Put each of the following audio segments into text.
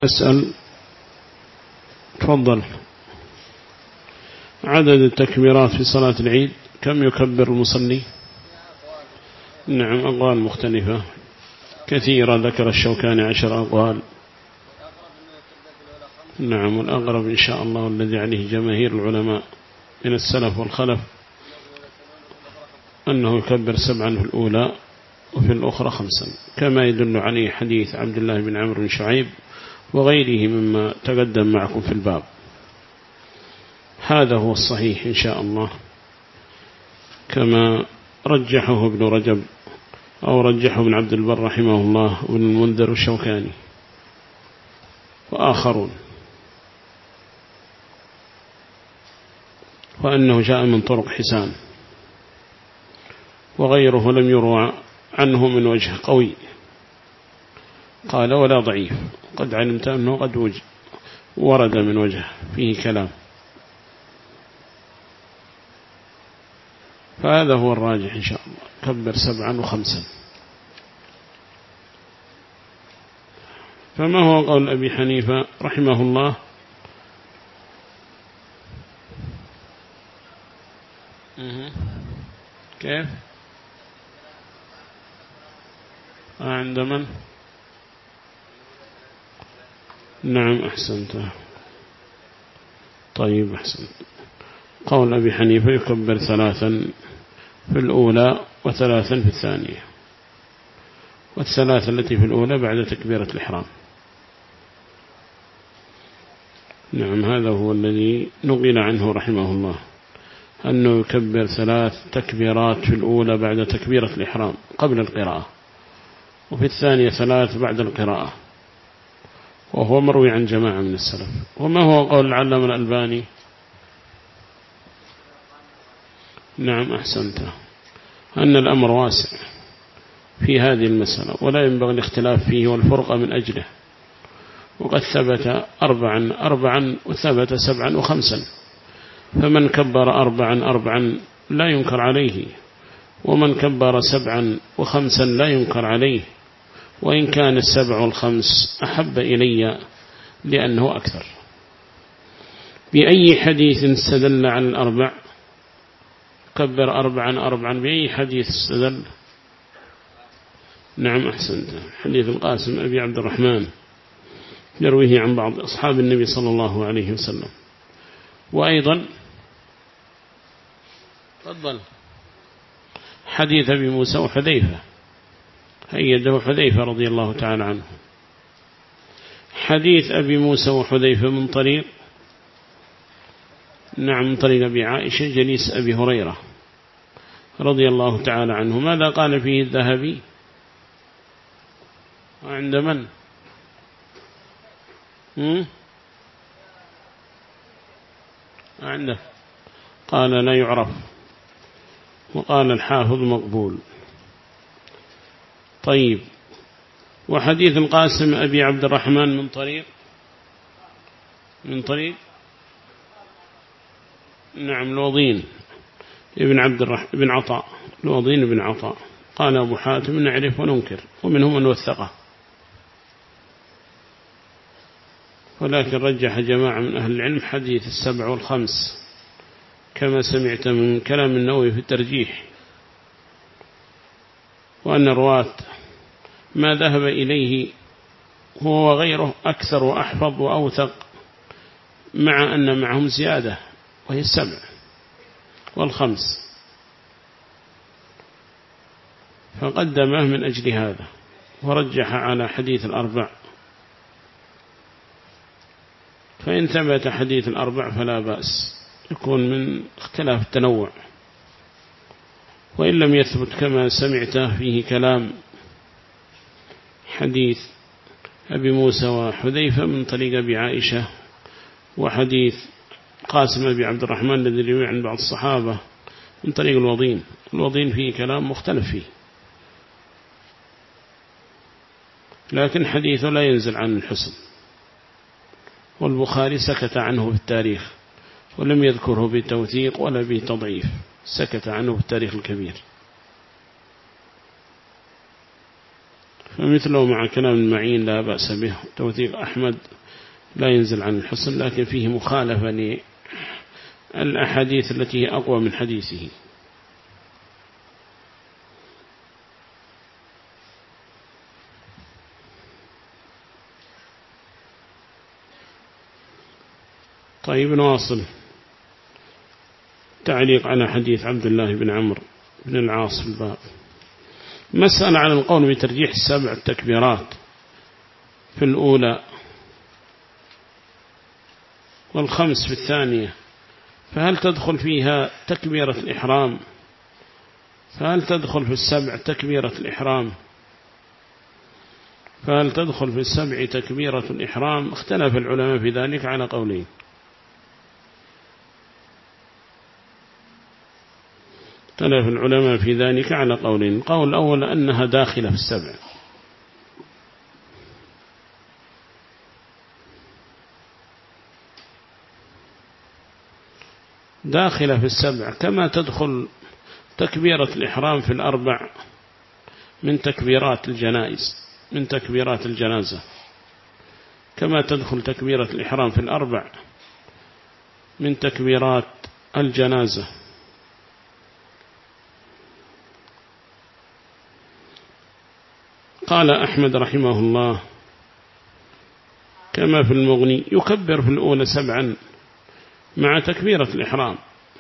أسأل تفضل. عدد التكبيرات في صلاة العيد كم يكبر المصلي؟ نعم، أقوال مختلفة كثيرة، ذكر الشوكاني 10 أقوال. نعم، والأقرب إن شاء الله والذي عليه جماهير العلماء من السلف والخلف أنه يكبر 7 في الأولى وفي الأخرى 5، كما يدل عليه حديث عبد الله بن عمرو بن شعيب وغيره مما تقدم معكم في الباب. هذا هو الصحيح إن شاء الله، كما رجحه ابن رجب أو رجحه ابن عبد البر رحمه الله وابن المنذر والشوكاني وآخرون، وأنه جاء من طرق حسان وغيره لم يروى عنه من وجه قوي. قال ولا ضعيف، قد علمت أنه قد ورد من وجه فيه كلام، فهذا هو الراجح إن شاء الله، كبر 7 و5. فما هو قول أبي حنيفة رحمه الله؟ كيف؟ عند من؟ نعم أحسنت. طيب أحسنت. قول أبي حنيفة يكبر 3 في الأولى و3 في الثانية، والثلاثة التي في الأولى بعد تكبيرة الإحرام. نعم، هذا هو الذي نقل عنه رحمه الله، أنه يكبر 3 تكبيرات في الأولى بعد تكبيرة الإحرام قبل القراءة، وفي الثانية 3 بعد القراءة، وهو مروي عن جماعة من السلف. وما هو قول العلامة الألباني؟ نعم أحسنت، أن الأمر واسع في هذه المسألة ولا ينبغي الاختلاف فيه والفرقة من أجله، وقد ثبت 4 وثبت 7 و5، فمن كبر 4 لا ينكر عليه، ومن كبر 7 و5 لا ينكر عليه، وإن كان 7 و5 أحب إلي لأنه أكثر. بأي حديث استدل على 4؟ كبر 4 بأي حديث استدل؟ نعم أحسنت، حديث القاسم أبي عبد الرحمن يرويه عن بعض أصحاب النبي صلى الله عليه وسلم. وأيضا تفضل حديث أبي موسى وحذيفة، أيده حذيفة رضي الله تعالى عنه. حديث أبي موسى وحذيفة من طريق، نعم، من طريق أبي عائشة جليس أبي هريرة رضي الله تعالى عنه. ماذا قال فيه الذهبي؟ وعند من؟ عنده قال لا يعرف، وقال الحافظ مقبول. طيب، وحديث القاسم أبي عبد الرحمن من طريق نعم الوضين ابن عطاء، الوضين ابن عطاء. قال أبو حاتم نعرف وننكر، ومنهم من وثقه، ولكن رجح جماعة من أهل العلم حديث 7 و5 كما سمعت من كلام النووي في الترجيح، وأن الرواة ما ذهب إليه هو وغيره أكثر وأحفظ وأوثق، مع أن معهم زيادة وهي 7 و5، فقدمه من أجل هذا ورجح على حديث 4. فإن ثبت حديث 4 فلا بأس، يكون من اختلاف التنوع. وإن لم يثبت كما سمعته فيه كلام حديث أبي موسى وحذيفة من طريق أبي عائشة، وحديث قاسم أبي عبد الرحمن الذي روي عن بعض الصحابة من طريق الوضين فيه كلام مختلف فيه، لكن حديثه لا ينزل عن الحسن، والبخاري سكت عنه في التاريخ ولم يذكره بتوثيق ولا بتضعيف، سكت عنه في التاريخ الكبير. فمثله مع كلام المعين لا بأس به. توثيق أحمد لا ينزل عن الحسن، لكن فيه مخالفة للأحاديث التي هي أقوى من حديثه. طيب نواصل. تعليق على حديث عبد الله بن عمرو بن العاص في الباب. مسألة على القول بترجيح 7 تكبيرات في الأولى والخمس في الثانية، فهل تدخل فيها تكبيرة الإحرام؟ فهل تدخل في 7 تكبيرة الإحرام؟ فهل تدخل في 7 تكبيرة الإحرام؟ اختلف العلماء في ذلك على قولين. اختلف العلماء في ذلك على قولين. القول الأول أنها داخلة في 7، داخلة في 7 كما تدخل تكبيرة الإحرام في 4 من تكبيرات الجنائز، من تكبيرات الجنازة، كما تدخل تكبيرة الإحرام في 4 من تكبيرات الجنازة. قال أحمد رحمه الله كما في المغني يكبر في الأولى 7 مع تكبيرة الإحرام،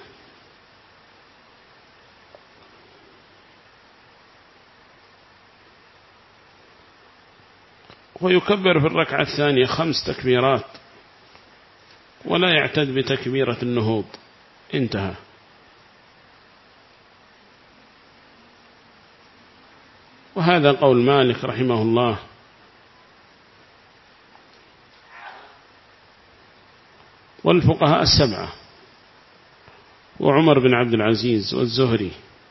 ويكبر في الركعة الثانية 5 تكبيرات ولا يعتد بتكبيرة النهوض. انتهى. وهذا قول مالك رحمه الله، والفقهاء 7، وعمر بن عبد العزيز والزهري،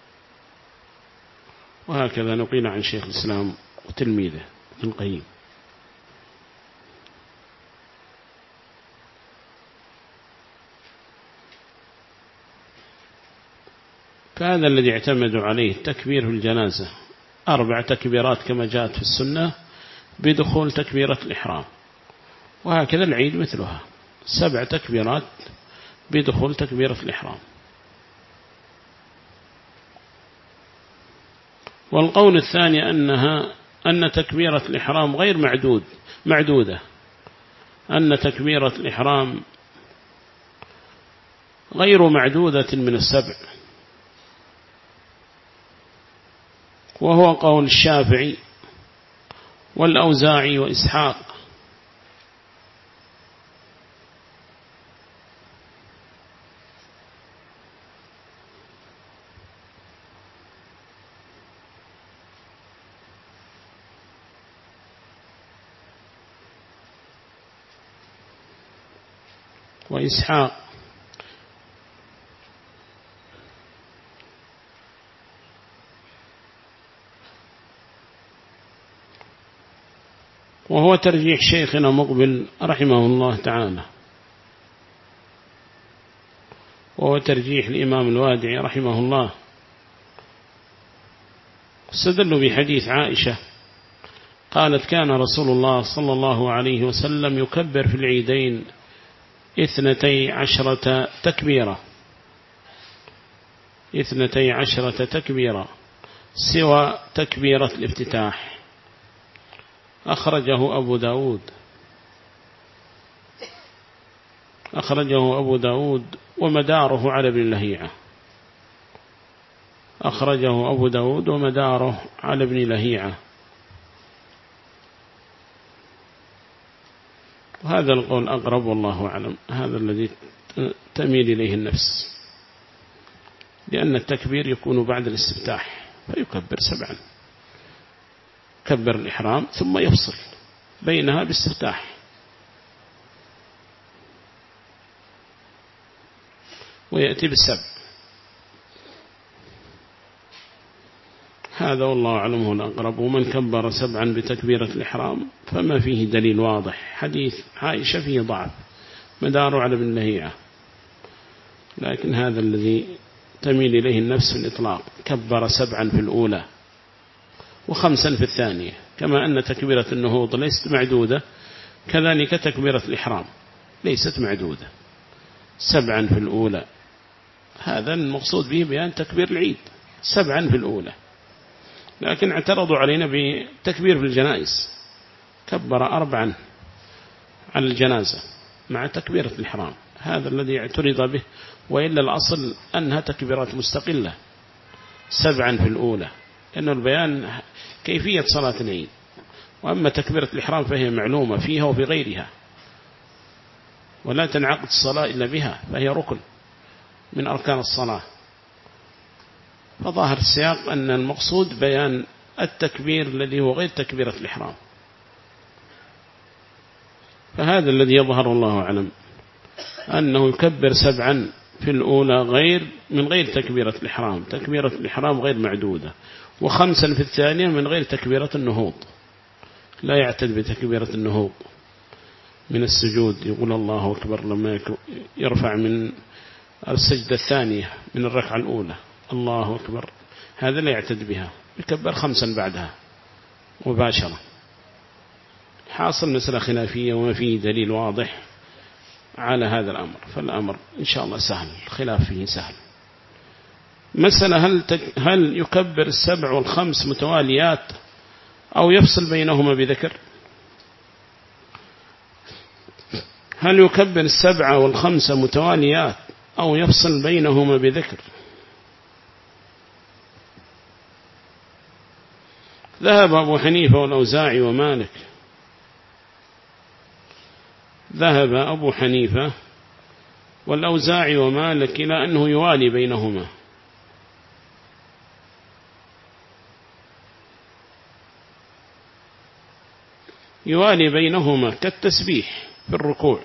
وهكذا نقيل عن شيخ الإسلام وتلميذه ابن القيم. فهذا الذي اعتمدوا عليه التكبير في الجنازة 4 تكبيرات كما جاءت في السنة بدخول تكبيرة الإحرام، وهكذا العيد مثلها 7 تكبيرات بدخول تكبيرة الإحرام. والقول الثاني أن تكبيرة الإحرام غير معدودة، أن تكبيرة الإحرام غير معدودة من 7، وهو قول الشافعي والأوزاعي وإسحاق. وهو ترجيح شيخنا مقبل رحمه الله تعالى، وهو ترجيح الإمام الوادعي رحمه الله. استدلوا بحديث عائشة قالت كان رسول الله صلى الله عليه وسلم يكبر في العيدين 12 تكبيرة، 12 تكبيرة سوى تكبيرة الافتتاح. أخرجه أبو داود ومداره على ابن لهيعة. أخرجه أبو داود ومداره على ابن لهيعة. وهذا القول أقرب والله أعلم، هذا الذي تميل إليه النفس، لأن التكبير يكون بعد الاستفتاح فيكبر 7، كبر الإحرام ثم يفصل بينها باستفتاح. ويأتي بالسبع. هذا والله أعلم هو الأقرب. ومن كبر 7 بتكبيرة الإحرام فما فيه دليل واضح. حديث عائشة فيه ضعف مداره على ابن لهيعة، لكن هذا الذي تميل إليه النفس الإطلاق. كبر 7 في الأولى و5 في الثانية كما أن تكبيرة النهوض ليست معدودة كذلك تكبيرة الإحرام ليست معدودة 7 في الأولى. هذا المقصود به بيان تكبير العيد 7 في الأولى. لكن اعترضوا علينا بتكبير في الجنائز، كبر 4 على الجنازة مع تكبيرة الإحرام، هذا الذي اعترض به، وإلا الأصل أنها تكبيرات مستقلة 7 في الأولى، لأنه البيان كيفية صلاة العيد. وأما تكبيرة الإحرام فهي معلومة فيها وفي غيرها، ولا تنعقد الصلاة إلا بها، فهي ركن من أركان الصلاة. فظاهر السياق أن المقصود بيان التكبير الذي هو غير تكبيرة الإحرام، فهذا الذي يظهر الله أعلم أنه يكبر 7 في الأولى من غير تكبيرة الإحرام، تكبيرة الإحرام غير معدودة، و5 في الثانية من غير تكبيرة النهوض، لا يعتد بتكبيرة النهوض من السجود، يقول الله أكبر لما يرفع من السجدة الثانية من الركعة الأولى الله أكبر، هذا لا يعتد بها، يكبر 5 بعدها مباشرة. حاصل مسألة خلافية وما فيه دليل واضح على هذا الأمر، فالأمر إن شاء الله سهل، الخلاف فيه سهل. مسألة هل يكبر 7 و5 متواليات أو يفصل بينهما بذكر؟ هل يكبر 7 و5 متواليات أو يفصل بينهما بذكر؟ ذهب أبو حنيفة والأوزاعي ومالك، ذهب أبو حنيفة والأوزاعي ومالك إلى أنه يوالي بينهما، يوالي بينهما كالتسبيح في الركوع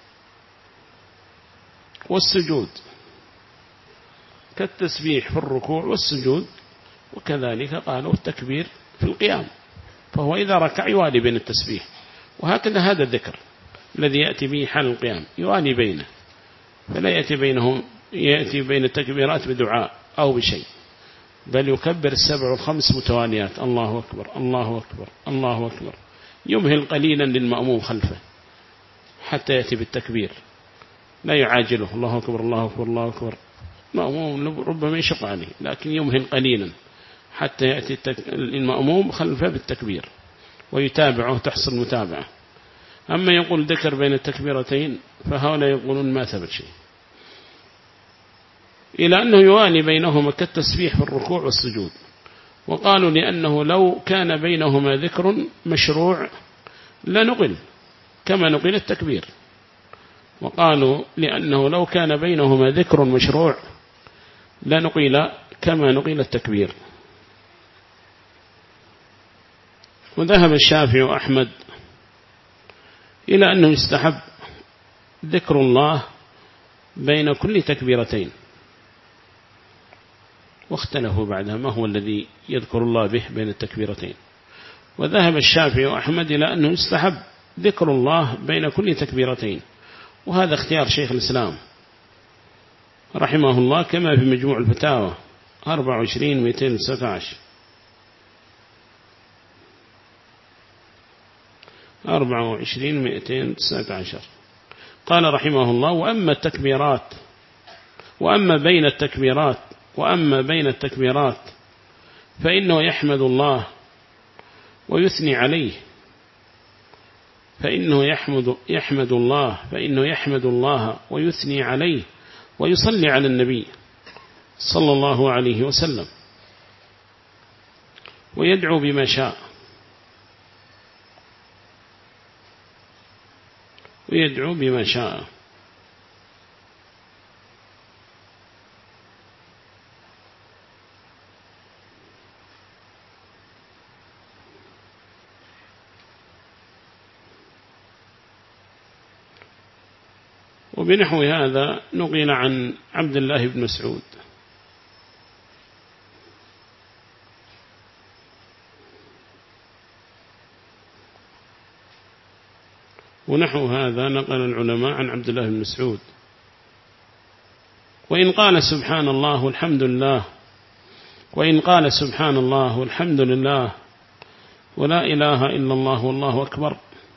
والسجود، كالتسبيح في الركوع والسجود، وكذلك قالوا التكبير في القيام، فهو إذا ركع يوالي بين التسبيح، وهكذا هذا الذكر الذي يأتي به حال القيام يوالي بينه، فلا يأتي بين التكبيرات بدعاء أو بشيء، بل يكبر 7 و5 متواليات، الله أكبر الله أكبر الله أكبر، يمهل قليلا للمأموم خلفه حتى يأتي بالتكبير، لا يعاجله الله أكبر الله أكبر الله أكبر، مأموم ربما يشق عليه، لكن يمهل قليلا حتى يأتي المأموم خلفه بالتكبير ويتابعه، تحصل متابعة. أما يقول ذكر بين التكبيرتين فهؤلاء يقولون ما ثبت شيء، إلى أنه يوالي بينهما كالتسبيح في الركوع والسجود، وقالوا لأنه لو كان بينهما ذكر مشروع لنقل كما نقل التكبير، وقالوا لأنه لو كان بينهما ذكر مشروع لنقل كما نقل التكبير. وذهب الشافعي وأحمد إلى أنه يستحب ذكر الله بين كل تكبيرتين، واختلفوا بعدها ما هو الذي يذكر الله به بين التكبيرتين. وذهب الشافعي وأحمد إلى أنه يستحب ذكر الله بين كل تكبيرتين، وهذا اختيار شيخ الإسلام رحمه الله كما في مجموع الفتاوى 24/219 24/219 قال رحمه الله: وأما بين التكبيرات فإنه يحمد الله ويثني عليه، فإنه يحمد الله ويثني عليه ويصلي على النبي صلى الله عليه وسلم، ويدعو بما شاء، وبنحو هذا نقل عن عبد الله بن مسعود. ونحو هذا نقل العلماء عن عبد الله بن مسعود. وإن قال سبحان الله والحمد لله ولا إله إلا الله والله أكبر،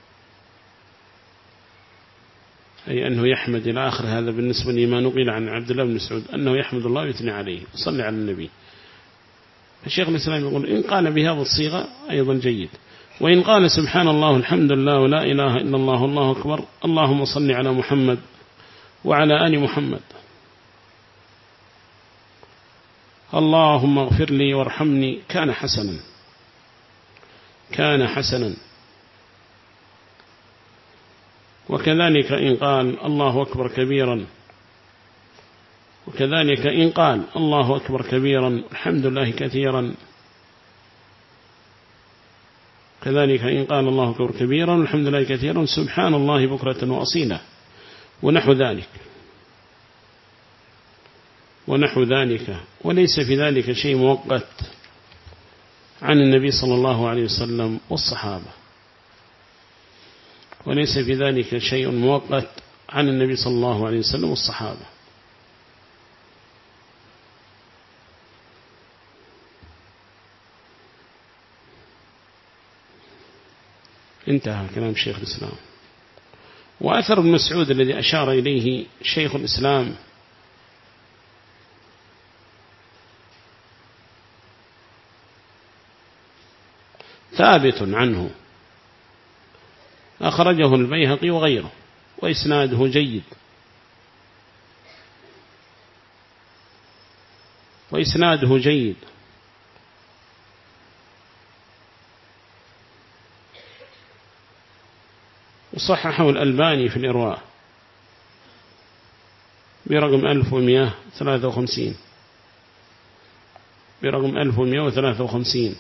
أي أنه يحمد إلى آخر. هذا بالنسبة لما نقل عن عبد الله بن مسعود أنه يحمد الله ويثني عليه وصلي على النبي. الشيخ الإسلام يقول إن قال بهذا الصيغة أيضا جيد، وإن قال سبحان الله الحمد لله ولا إله إلا الله والله أكبر اللهم صل على محمد وعلى آل محمد، اللهم اغفر لي وارحمني، كان حسنا، كان حسنا. وكذلك إن قال الله أكبر كبيرا، وكذلك إن قال الله أكبر كبيرا الحمد لله كثيرا، كذلك إن قال الله أكبر كبيرا الحمد لله كثيرا سبحان الله بكرة وأصيلا، ونحو ذلك ونحو ذلك. وليس في ذلك شيء مؤقت عن النبي صلى الله عليه وسلم والصحابة، وليس في ذلك شيء مؤقت عن النبي صلى الله عليه وسلم والصحابة. انتهى كلام شيخ الإسلام. وأثر ابن مسعود الذي أشار إليه شيخ الإسلام ثابت عنه، أخرجه البيهقي وغيره وإسناده جيد، وإسناده جيد. وصححه الألباني في الإرواء برقم 1153 برقم 1153.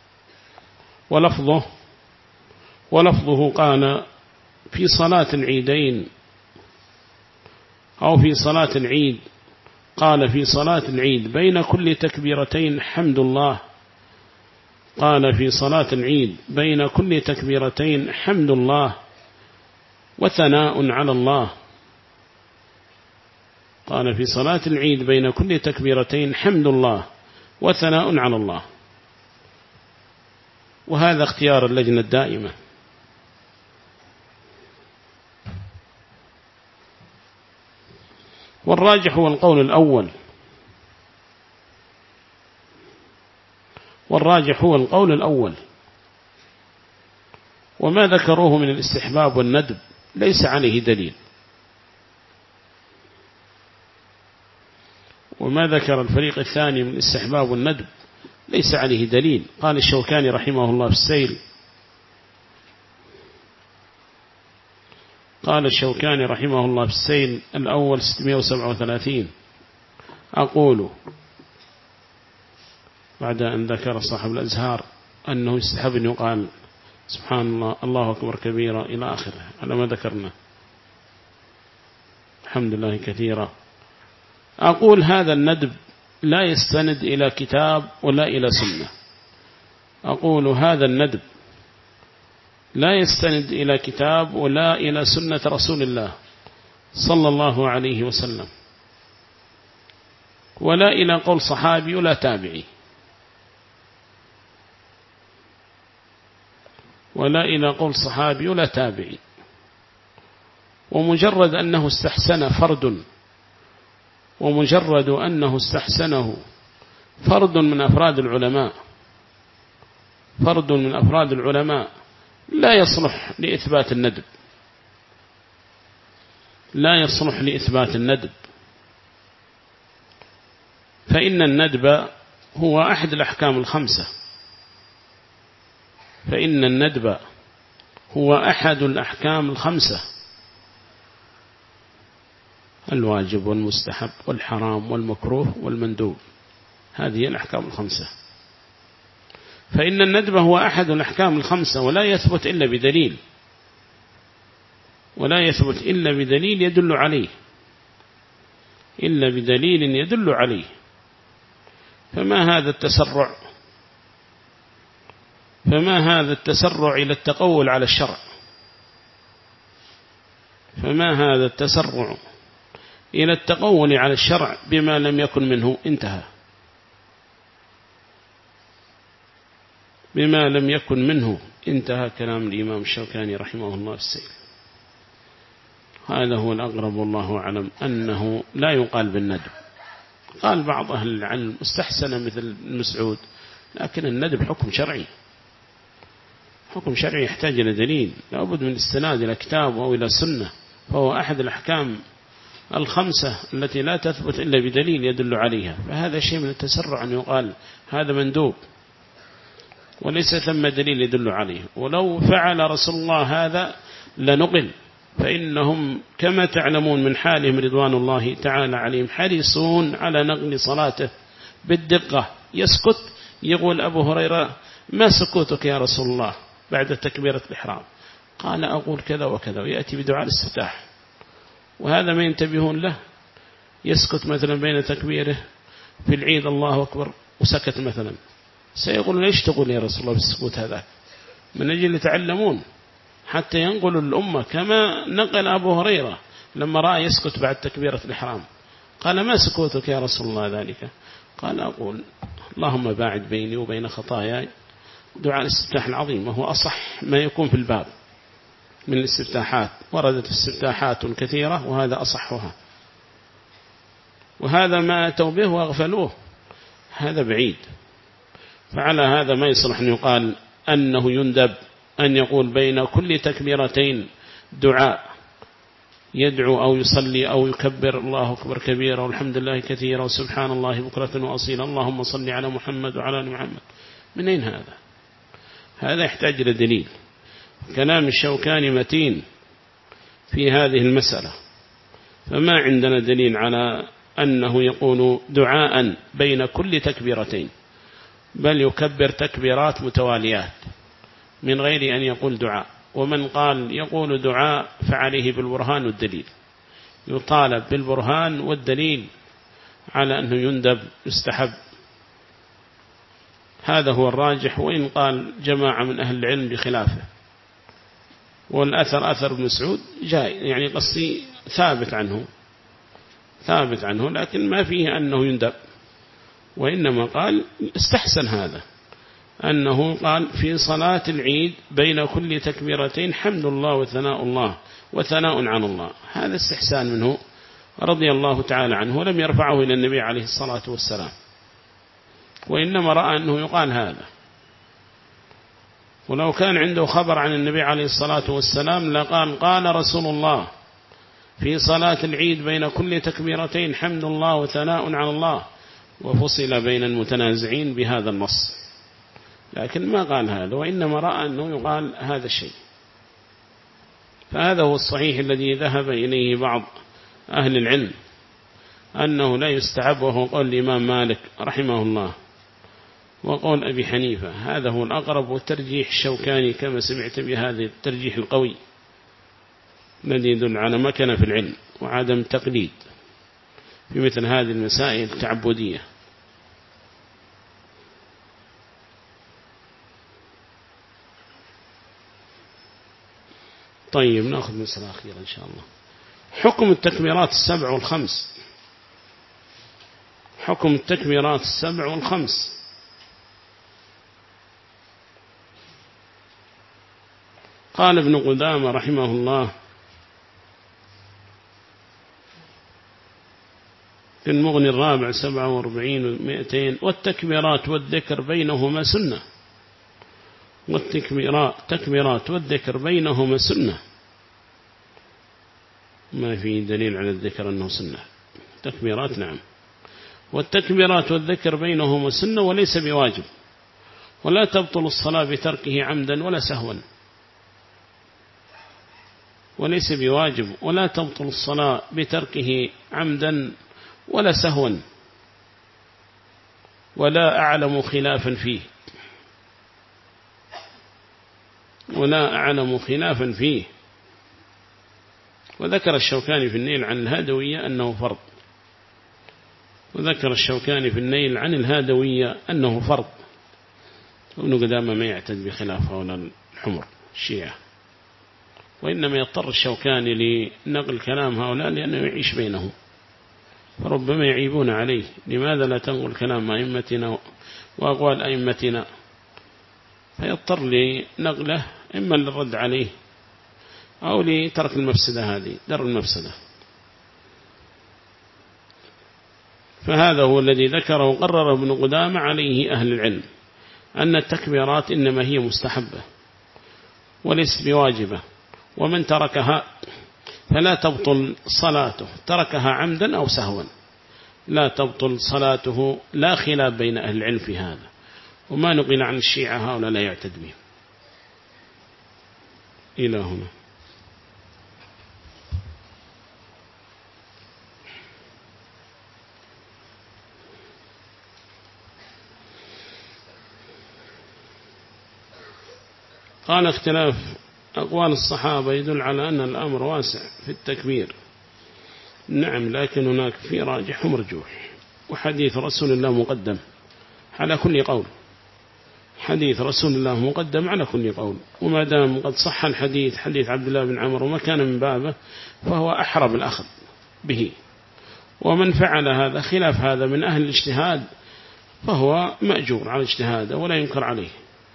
ولفظه قال في صلاة العيدين أو في صلاة العيد، قال في صلاة العيد بين كل تكبيرتين حمد الله، قال في صلاة العيد بين كل تكبيرتين حمد الله وثناء على الله، قال في صلاة العيد بين كل تكبيرتين حمد الله وثناء على الله. وهذا اختيار اللجنة الدائمة. والراجح هو القول الأول، والراجح هو القول الأول. وما ذكروه من الاستحباب والندب ليس عليه دليل، وما ذكر الفريق الثاني من الاستحباب والندب ليس عليه دليل. قال الشوكاني رحمه الله في السيل، قال الشوكاني رحمه الله في السيل الأول 637: أقول بعد أن ذكر صاحب الأزهار أنه يستحب أن يقال سبحان الله الله أكبر كبيرا إلى آخره على ما ذكرنا، الحمد لله كثيرا. أقول هذا الندب لا يستند إلى كتاب ولا إلى سنة. أقول هذا الندب لا يستند إلى كتاب ولا إلى سنة رسول الله صلى الله عليه وسلم، ولا إلى قول صحابي ولا تابعي، ولا إلى قول صحابي ولا تابعي. ومجرد أنه استحسن فرد، ومجرد أنه استحسنه فرد من أفراد العلماء، فرد من أفراد العلماء لا يصلح لإثبات الندب، لا يصلح لإثبات الندب. فإن الندب هو أحد الأحكام الخمسة، فإن الندب هو أحد الأحكام الخمسة: الواجب والمستحب والحرام والمكروه والمندوب، هذه الأحكام الخمسة. فإن الندب هو أحد الأحكام الخمسة، ولا يثبت إلا بدليل، ولا يثبت إلا بدليل يدل عليه، إلا بدليل يدل عليه. فما هذا التسرع؟ فما هذا التسرع إلى التقول على الشرع؟ فما هذا التسرع إلى التقول على الشرع بما لم يكن منه؟ انتهى. بما لم يكن منه. انتهى كلام الإمام الشوكاني رحمه الله في السيل. هذا هو الأقرب والله أعلم، أنه لا يقال بالندب. قال بعض أهل العلم استحسن مثل المسعود، لكن الندب حكم شرعي، حكم شرعي يحتاج إلى دليل، لابد من الاستناد إلى كتاب أو إلى سنة، فهو أحد الأحكام الخمسة التي لا تثبت إلا بدليل يدل عليها. فهذا شيء من التسرع أن يقال هذا مندوب وليس ثم دليل يدل عليه. ولو فعل رسول الله هذا لنقل، فإنهم كما تعلمون من حالهم رضوان الله تعالى عليهم حريصون على نقل صلاته بالدقة. يسكت، يقول أبو هريرة: ما سكوتك يا رسول الله بعد تكبيرة الإحرام؟ قال: أقول كذا وكذا، ويأتي بدعاء الاستفتاح. وهذا ما ينتبهون له، يسكت مثلا بين تكبيره في العيد الله أكبر وسكت مثلا، سيقول: ليش تقول يا رسول الله بالسكوت هذا؟ من أجل يتعلمون حتى ينقلوا الأمة، كما نقل أبو هريرة لما رأى يسكت بعد تكبيرة الإحرام قال: ما سكوتك يا رسول الله ذلك؟ قال: أقول اللهم باعد بيني وبين خطاياي. دعاء الاستفتاح العظيم، وهو أصح ما يكون في الباب من الاستفتاحات، وردت استفتاحات كثيرة وهذا أصحها، وهذا ما أتوا به وأغفلوه، هذا بعيد. فعلى هذا ما يصلح أن يقال أنه يندب أن يقول بين كل تكبيرتين دعاء، يدعو أو يصلي أو يكبر الله أكبر كبيرا والحمد لله كثيرا وسبحان الله بكرة وأصيلا اللهم صل على محمد وعلى آل محمد. من أين هذا؟ هذا يحتاج إلى دليل. كلام الشوكاني متين في هذه المسألة، فما عندنا دليل على أنه يقول دعاء بين كل تكبيرتين، بل يكبر تكبيرات متواليات من غير أن يقول دعاء. ومن قال يقول دعاء فعليه بالبرهان والدليل، يطالب بالبرهان والدليل على أنه يندب يستحب. هذا هو الراجح، وإن قال جماعة من أهل العلم بخلافه. والأثر أثر ابن مسعود جاي، يعني قصي ثابت عنه، لكن ما فيه أنه يندب، وإنما قال استحسن هذا، أنه قال في صلاة العيد بين كل تكبيرتين حمد الله وثناء الله وثناء عن الله. هذا استحسان منه رضي الله تعالى عنه، ولم يرفعه إلى النبي عليه الصلاة والسلام، وإنما رأى أنه يقال هذا. ولو كان عنده خبر عن النبي عليه الصلاة والسلام لقال قال رسول الله في صلاة العيد بين كل تكبيرتين حمد الله وثناء على الله، وفصل بين المتنازعين بهذا النص، لكن ما قال هذا، وإنما رأى أنه يقال هذا الشيء. فهذا هو الصحيح الذي ذهب إليه بعض أهل العلم، أنه لا يستحب، وهو قول الإمام مالك رحمه الله وقول أبي حنيفة. هذا هو الأقرب، والترجيح الشوكاني كما سمعت بهذا الترجيح القوي الذي يدل على مكانة في العلم وعدم تقليد في مثل هذه المسائل التعبدية. طيب، نأخذ مسألة أخيرة إن شاء الله. حكم التكبيرات السبع والخمس. حكم التكبيرات السبع والخمس. قال ابن قدامة رحمه الله في المغني الرابع 47 و200: والتكبيرات والذكر بينهما سنة. والتكبيرات والذكر بينهما سنة، ما في دليل على الذكر أنه سنة. تكبيرات نعم، والتكبيرات والذكر بينهما سنة وليس بواجب، ولا تبطل الصلاة بتركه عمدا ولا سهوا. وليس بواجب ولا تبطل الصلاة بتركه عمدا ولا سهوا، ولا أعلم خلافا فيه، ولا أعلم خلافا فيه. وذكر الشوكاني في النيل عن الهادوية أنه فرض، وذكر الشوكاني في النيل عن الهادوية أنه فرض. وابن قدامة ما يعتد بخلاف هؤلاء الحمر الشيعة، وإنما يضطر الشوكاني لنقل كلام هؤلاء لأنه يعيش بينهم، فربما يعيبون عليه: لماذا لا تنقل كلام أئمتنا وأقوال أئمتنا؟ فيضطر لنقله إما للرد عليه أو لترك المفسدة هذه، در المفسدة. فهذا هو الذي ذكره وقرر ابن قدامة عليه أهل العلم، أن التكبيرات إنما هي مستحبة وليس بواجبة، ومن تركها فلا تبطل صلاته، تركها عمدا أو سهوا لا تبطل صلاته، لا خلاف بين أهل العلم في هذا. وما نقل عن الشيعة هؤلاء لا يعتد بهم. إلى هنا. قال اختلاف أقوال الصحابة يدل على أن الأمر واسع في التكبير. نعم، لكن هناك في راجح ومرجوح، وحديث رسول الله مقدم على كل قول، حديث رسول الله مقدم على كل قول، وما دام قد صح الحديث حديث عبد الله بن عمرو وما كان من بابه فهو أحرى بالأخذ به. ومن فعل هذا خلاف هذا من أهل الاجتهاد فهو مأجور على اجتهاده ولا ينكر عليه.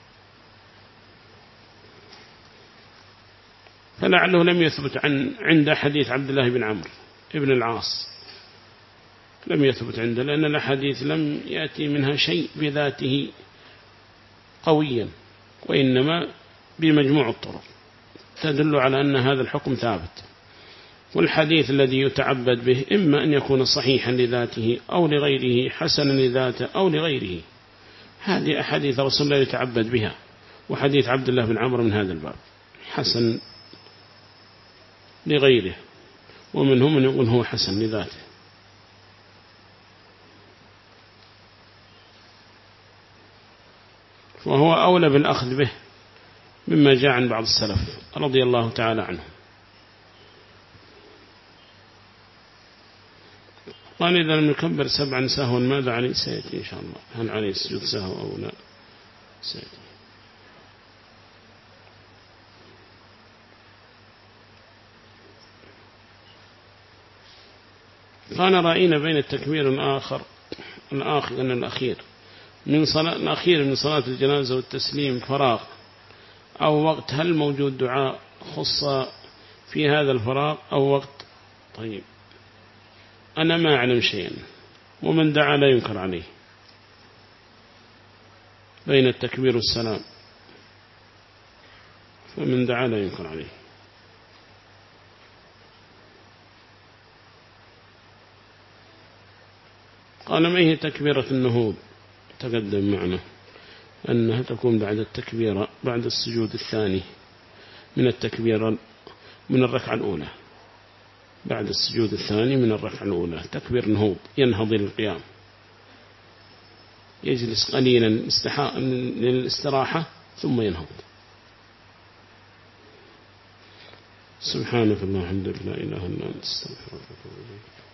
فلعله لم يثبت عند حديث عبد الله بن عمرو ابن العاص، لم يثبت عنده، لأن الحديث لم يأتي منها شيء بذاته قويا، وإنما بمجموع الطرق تدل على أن هذا الحكم ثابت. والحديث الذي يتعبد به إما أن يكون صحيحا لذاته أو لغيره، حسنا لذاته أو لغيره، هذه أحاديث رسول الله يتعبد بها. وحديث عبد الله بن عمرو من هذا الباب حسن لغيره، ومنهم من يقول هو حسن لذاته. وهو أولى بالأخذ به مما جاء عن بعض السلف رضي الله تعالى عنه. قال إذا لم يكبر 7 سهوا ماذا عليه؟ سيأتي إن شاء الله، هل عليه سجود سهو أو لا؟ سيأتي. قال رأينا بين التكبير الآخر أن الأخير من صلاة الجنازة والتسليم فراغ أو وقت، هل موجود دعاء خص في هذا الفراغ أو وقت؟ طيب، أنا ما أعلم شيئا، ومن دعا لا ينكر عليه بين التكبير والسلام، فمن دعا لا ينكر عليه. قال ما هي تكبيرة النهوض؟ تقدم معنا أنها تكون بعد التكبيرة بعد السجود الثاني من التكبيرة من الركعة الأولى، بعد السجود الثاني من الركعة الأولى تكبير نهوض، ينهض للقيام، يجلس قليلا للاستراحة ثم ينهض. سبحانك اللهم وبحمدك لا إله إلا أنت استغفرك وأتوب إليك.